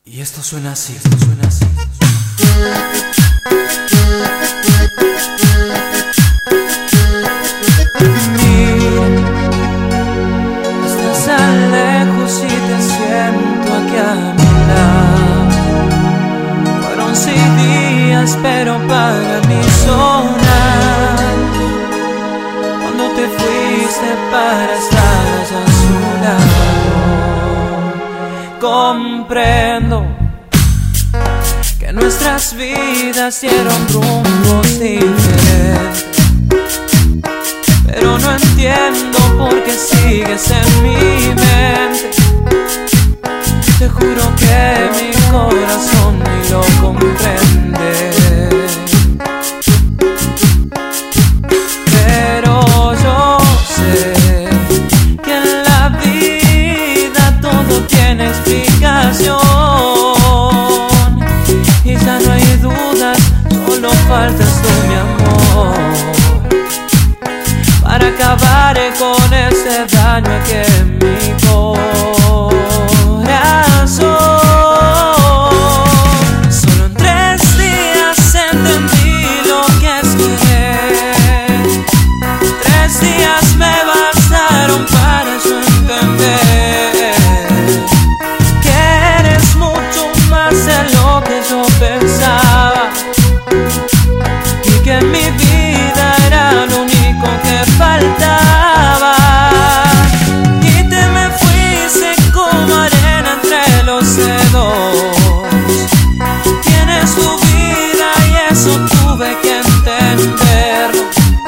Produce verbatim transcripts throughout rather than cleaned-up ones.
Y esto suena así, esto suena así. Mira, estás tan lejos y te siento aquí a mi lado. Fueron seis días, pero para mí sonar. Cuando te fuiste para estar a su lado, comprendo que nuestras vidas dieron rumbos diferentes, pero no entiendo por qué sigues en mi mente. Te juro que mi corazón ni lo comprende, pero yo sé que en la vida todo tiene explicación. Y ya no hay dudas, solo faltas tú, mi amor, para acabar con ese daño aquí en mi corazón. Solo en tres días entendí lo que es querer. Tres días me bastaron para yo entender que eres mucho más de lo que yo pensaba, y que en mi vida era lo único que faltaba. Y te me fuiste como arena entre los dedos. Tienes tu vida y eso tuve que entenderlo.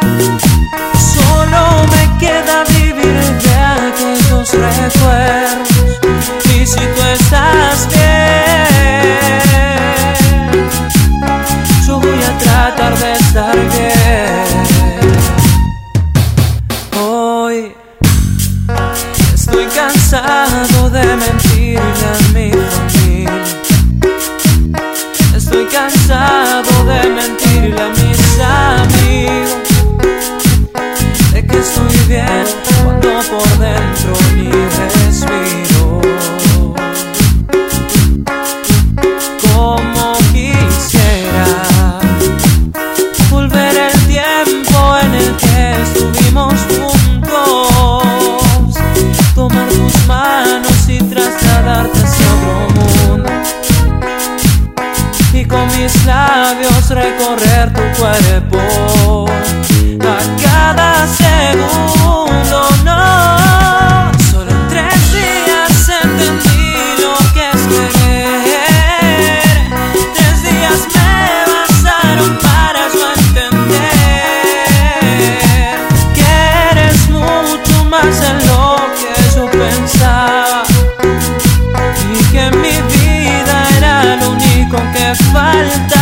Solo me queda vivir de aquellos recuerdos. Y si tú estás bien, yo voy a tratar de estar bien. Hoy estoy cansado de mentirle a mi familia. Estoy cansado de mentirle a mis amigos, de que estoy bien cuando por dentro ni respiro. Como quisiera volver el tiempo en el que estuvimos juntos, tomar tus manos y trasladarte hacia otro mundo, y con mis labios recorrer tu cuerpo a cada segundo. No, solo en tres días entendí lo que es querer. Tres días me bastaron para yo entender que eres mucho más de lo que yo pensaba, y que en mi vida era lo único que faltaba.